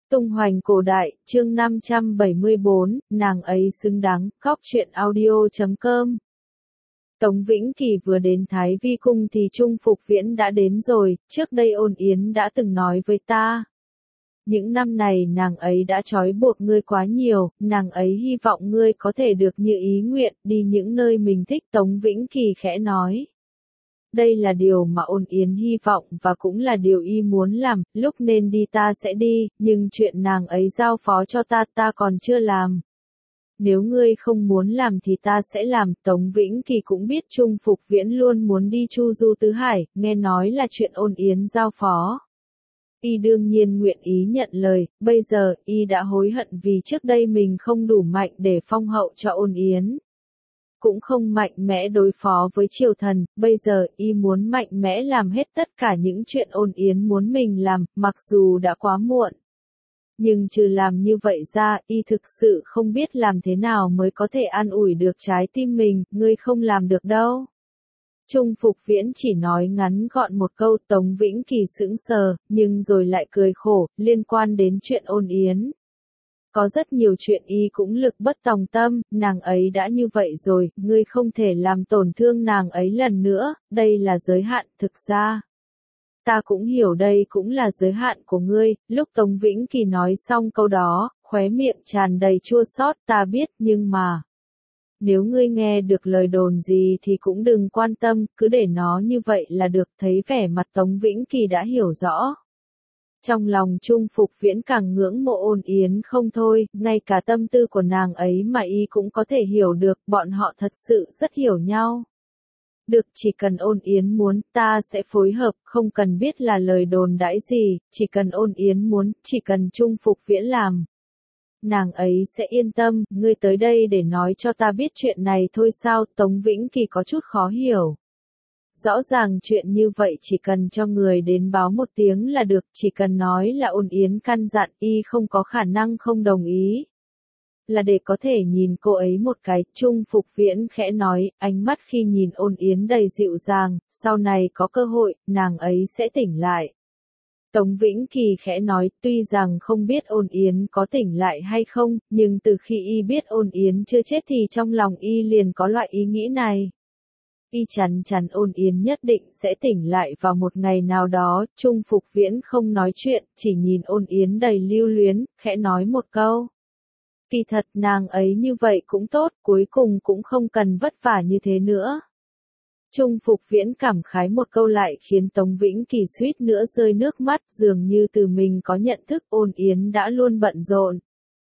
Tung hoành cổ đại, chương 574, nàng ấy xứng đáng, Cóc truyện audio.com. Tống Vĩnh Kỳ vừa đến Thái Vi Cung thì Trung Phục Viễn đã đến rồi, trước đây Ôn Yến đã từng nói với ta. Những năm này nàng ấy đã trói buộc ngươi quá nhiều, nàng ấy hy vọng ngươi có thể được như ý nguyện, đi những nơi mình thích. Tống Vĩnh Kỳ khẽ nói. Đây là điều mà Ôn Yến hy vọng và cũng là điều y muốn làm, lúc nên đi ta sẽ đi, nhưng chuyện nàng ấy giao phó cho ta còn chưa làm. Nếu ngươi không muốn làm thì ta sẽ làm. Tống Vĩnh Kỳ cũng biết Trung Phục Viễn luôn muốn đi Chu Du Tứ Hải, nghe nói là chuyện Ôn Yến giao phó. Y đương nhiên nguyện ý nhận lời, bây giờ y đã hối hận vì trước đây mình không đủ mạnh để phong hậu cho Ôn Yến. Cũng không mạnh mẽ đối phó với triều thần, bây giờ y muốn mạnh mẽ làm hết tất cả những chuyện Ôn Yến muốn mình làm, mặc dù đã quá muộn. Nhưng trừ làm như vậy ra, y thực sự không biết làm thế nào mới có thể an ủi được trái tim mình, ngươi không làm được đâu. Trung Phục Viễn chỉ nói ngắn gọn một câu. Tống Vĩnh Kỳ sững sờ, nhưng rồi lại cười khổ, liên quan đến chuyện Ôn Yến. Có rất nhiều chuyện y cũng lực bất tòng tâm, nàng ấy đã như vậy rồi, ngươi không thể làm tổn thương nàng ấy lần nữa, đây là giới hạn. Thực ra, ta cũng hiểu đây cũng là giới hạn của ngươi. Lúc Tống Vĩnh Kỳ nói xong câu đó, khóe miệng tràn đầy chua xót. Ta biết, nhưng mà nếu ngươi nghe được lời đồn gì thì cũng đừng quan tâm, cứ để nó như vậy là được. Thấy vẻ mặt Tống Vĩnh Kỳ đã hiểu rõ. Trong lòng Trung Phục Viễn càng ngưỡng mộ Ôn Yến không thôi, ngay cả tâm tư của nàng ấy mà y cũng có thể hiểu được, bọn họ thật sự rất hiểu nhau. Được, chỉ cần Ôn Yến muốn, ta sẽ phối hợp, không cần biết là lời đồn đãi gì, chỉ cần Ôn Yến muốn, chỉ cần Trung Phục Viễn làm. Nàng ấy sẽ yên tâm. Ngươi tới đây để nói cho ta biết chuyện này thôi sao? Tống Vĩnh Kỳ có chút khó hiểu. Rõ ràng chuyện như vậy chỉ cần cho người đến báo một tiếng là được, chỉ cần nói là Ôn Yến căn dặn, y không có khả năng không đồng ý. Là để có thể nhìn cô ấy một cái. Trung Phục Viễn khẽ nói, ánh mắt khi nhìn Ôn Yến đầy dịu dàng, sau này có cơ hội, nàng ấy sẽ tỉnh lại. Tống Vĩnh Kỳ khẽ nói, tuy rằng không biết Ôn Yến có tỉnh lại hay không, nhưng từ khi y biết Ôn Yến chưa chết thì trong lòng y liền có loại ý nghĩ này. Y chắn chắn Ôn Yến nhất định sẽ tỉnh lại vào một ngày nào đó. Trung Phục Viễn không nói chuyện, chỉ nhìn Ôn Yến đầy lưu luyến, khẽ nói một câu. Kỳ thật nàng ấy như vậy cũng tốt, cuối cùng cũng không cần vất vả như thế nữa. Trung Phục Viễn cảm khái một câu lại khiến Tống Vĩnh Kỳ suýt nữa rơi nước mắt, dường như từ mình có nhận thức. Ôn Yến đã luôn bận rộn.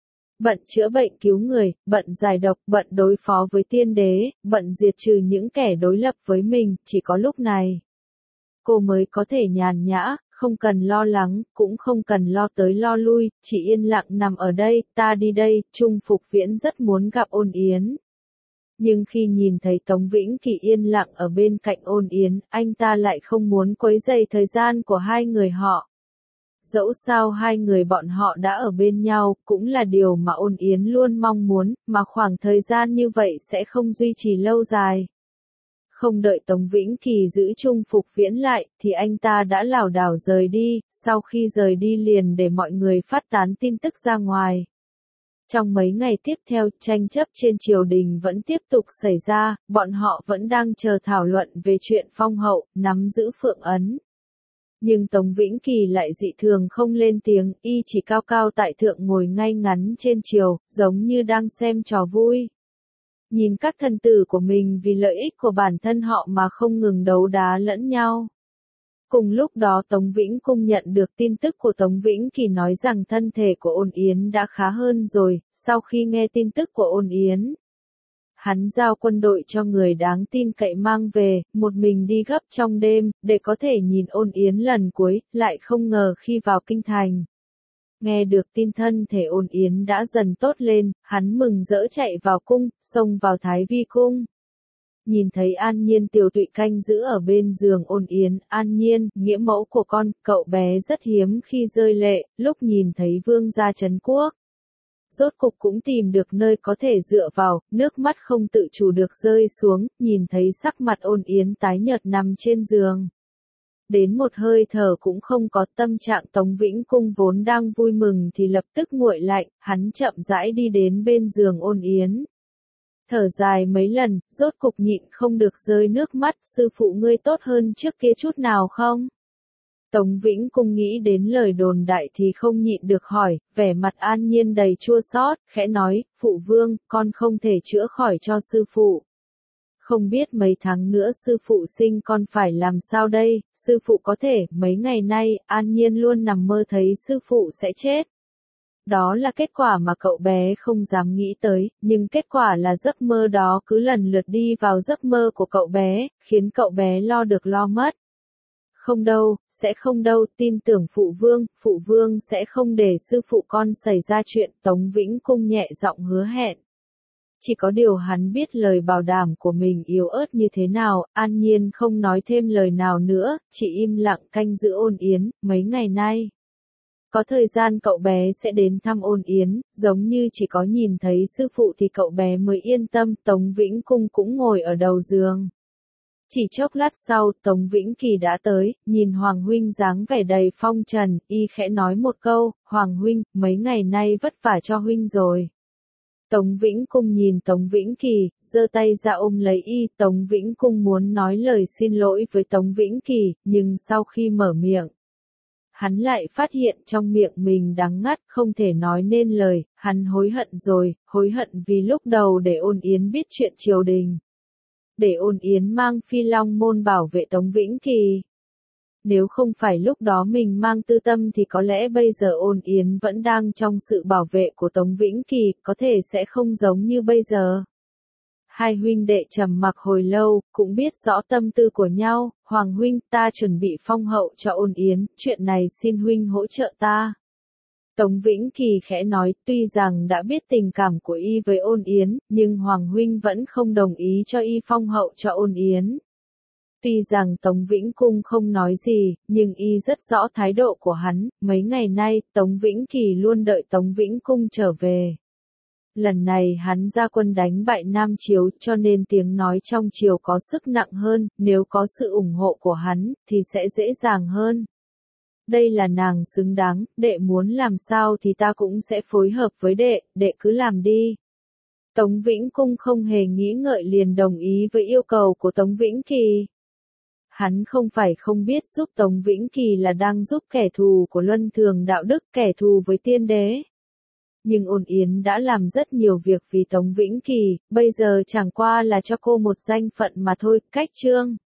Bận chữa bệnh cứu người, bận giải độc, bận đối phó với tiên đế, bận diệt trừ những kẻ đối lập với mình, chỉ có lúc này cô mới có thể nhàn nhã, không cần lo lắng, cũng không cần lo tới lo lui, chỉ yên lặng nằm ở đây. Ta đi đây. Trung Phục Viễn rất muốn gặp Ôn Yến. Nhưng khi nhìn thấy Tống Vĩnh Kỳ yên lặng ở bên cạnh Ôn Yến, anh ta lại không muốn quấy rầy thời gian của hai người họ. Dẫu sao hai người bọn họ đã ở bên nhau, cũng là điều mà Ôn Yến luôn mong muốn, mà khoảng thời gian như vậy sẽ không duy trì lâu dài. Không đợi Tống Vĩnh Kỳ giữ Trung Phục Viễn lại, thì anh ta đã lảo đảo rời đi, sau khi rời đi liền để mọi người phát tán tin tức ra ngoài. Trong mấy ngày tiếp theo, tranh chấp trên triều đình vẫn tiếp tục xảy ra, bọn họ vẫn đang chờ thảo luận về chuyện phong hậu, nắm giữ phượng ấn. Nhưng Tống Vĩnh Kỳ lại dị thường không lên tiếng, y chỉ cao cao tại thượng ngồi ngay ngắn trên triều, giống như đang xem trò vui. Nhìn các thần tử của mình vì lợi ích của bản thân họ mà không ngừng đấu đá lẫn nhau. Cùng lúc đó Tống Vĩnh Cung nhận được tin tức của Tống Vĩnh Kỳ nói rằng thân thể của Ôn Yến đã khá hơn rồi. Sau khi nghe tin tức của Ôn Yến, hắn giao quân đội cho người đáng tin cậy mang về, một mình đi gấp trong đêm, để có thể nhìn Ôn Yến lần cuối. Lại không ngờ khi vào kinh thành, nghe được tin thân thể Ôn Yến đã dần tốt lên, hắn mừng rỡ chạy vào cung, xông vào Thái Vi Cung. Nhìn thấy An Nhiên Tiều Tụy canh giữ ở bên giường Ôn Yến. An Nhiên, nghĩa mẫu của con, cậu bé rất hiếm khi rơi lệ, lúc nhìn thấy vương gia trấn quốc. Rốt cục cũng tìm được nơi có thể dựa vào, nước mắt không tự chủ được rơi xuống, nhìn thấy sắc mặt Ôn Yến tái nhợt nằm trên giường. Đến một hơi thở cũng không có, tâm trạng Tống Vĩnh Cung vốn đang vui mừng thì lập tức nguội lạnh, hắn chậm rãi đi đến bên giường Ôn Yến. Thở dài mấy lần, rốt cục nhịn không được rơi nước mắt, sư phụ ngươi tốt hơn trước kia chút nào không? Tống Vĩnh Cung nghĩ đến lời đồn đại thì không nhịn được hỏi, vẻ mặt An Nhiên đầy chua xót, khẽ nói, phụ vương, con không thể chữa khỏi cho sư phụ. Không biết mấy tháng nữa sư phụ sinh con phải làm sao đây, sư phụ có thể, mấy ngày nay, An Nhiên luôn nằm mơ thấy sư phụ sẽ chết. Đó là kết quả mà cậu bé không dám nghĩ tới, nhưng kết quả là giấc mơ đó cứ lần lượt đi vào giấc mơ của cậu bé, khiến cậu bé lo được lo mất. Không đâu, sẽ không đâu, tin tưởng phụ vương sẽ không để sư phụ con xảy ra chuyện, Tống Vĩnh Cung nhẹ giọng hứa hẹn. Chỉ có điều hắn biết lời bảo đảm của mình yếu ớt như thế nào, An Nhiên không nói thêm lời nào nữa, chỉ im lặng canh giữ Ôn Yến, mấy ngày nay. Có thời gian cậu bé sẽ đến thăm Ôn Yến, giống như chỉ có nhìn thấy sư phụ thì cậu bé mới yên tâm, Tống Vĩnh Cung cũng ngồi ở đầu giường. Chỉ chốc lát sau, Tống Vĩnh Kỳ đã tới, nhìn Hoàng huynh dáng vẻ đầy phong trần, y khẽ nói một câu, Hoàng huynh, mấy ngày nay vất vả cho huynh rồi. Tống Vĩnh Cung nhìn Tống Vĩnh Kỳ, giơ tay ra ôm lấy y, Tống Vĩnh Cung muốn nói lời xin lỗi với Tống Vĩnh Kỳ, nhưng sau khi mở miệng, hắn lại phát hiện trong miệng mình đắng ngắt, không thể nói nên lời, hắn hối hận rồi, hối hận vì lúc đầu để Ôn Yến biết chuyện triều đình. Để Ôn Yến mang Phi Long môn bảo vệ Tống Vĩnh Kỳ. Nếu không phải lúc đó mình mang tư tâm thì có lẽ bây giờ Ôn Yến vẫn đang trong sự bảo vệ của Tống Vĩnh Kỳ, có thể sẽ không giống như bây giờ. Hai huynh đệ trầm mặc hồi lâu, cũng biết rõ tâm tư của nhau, Hoàng huynh, ta chuẩn bị phong hậu cho Ôn Yến, chuyện này xin huynh hỗ trợ ta. Tống Vĩnh Kỳ khẽ nói, tuy rằng đã biết tình cảm của y với Ôn Yến, nhưng Hoàng huynh vẫn không đồng ý cho y phong hậu cho Ôn Yến. Tuy rằng Tống Vĩnh Cung không nói gì, nhưng y rất rõ thái độ của hắn, mấy ngày nay, Tống Vĩnh Kỳ luôn đợi Tống Vĩnh Cung trở về. Lần này hắn ra quân đánh bại Nam Chiếu, cho nên tiếng nói trong triều có sức nặng hơn, nếu có sự ủng hộ của hắn, thì sẽ dễ dàng hơn. Đây là nàng xứng đáng, đệ muốn làm sao thì ta cũng sẽ phối hợp với đệ cứ làm đi. Tống Vĩnh Cung không hề nghĩ ngợi liền đồng ý với yêu cầu của Tống Vĩnh Kỳ. Hắn không phải không biết giúp Tống Vĩnh Kỳ là đang giúp kẻ thù của luân thường đạo đức, kẻ thù với tiên đế. Nhưng Ôn Yến đã làm rất nhiều việc vì Tống Vĩnh Kỳ, bây giờ chẳng qua là cho cô một danh phận mà thôi, cách chương.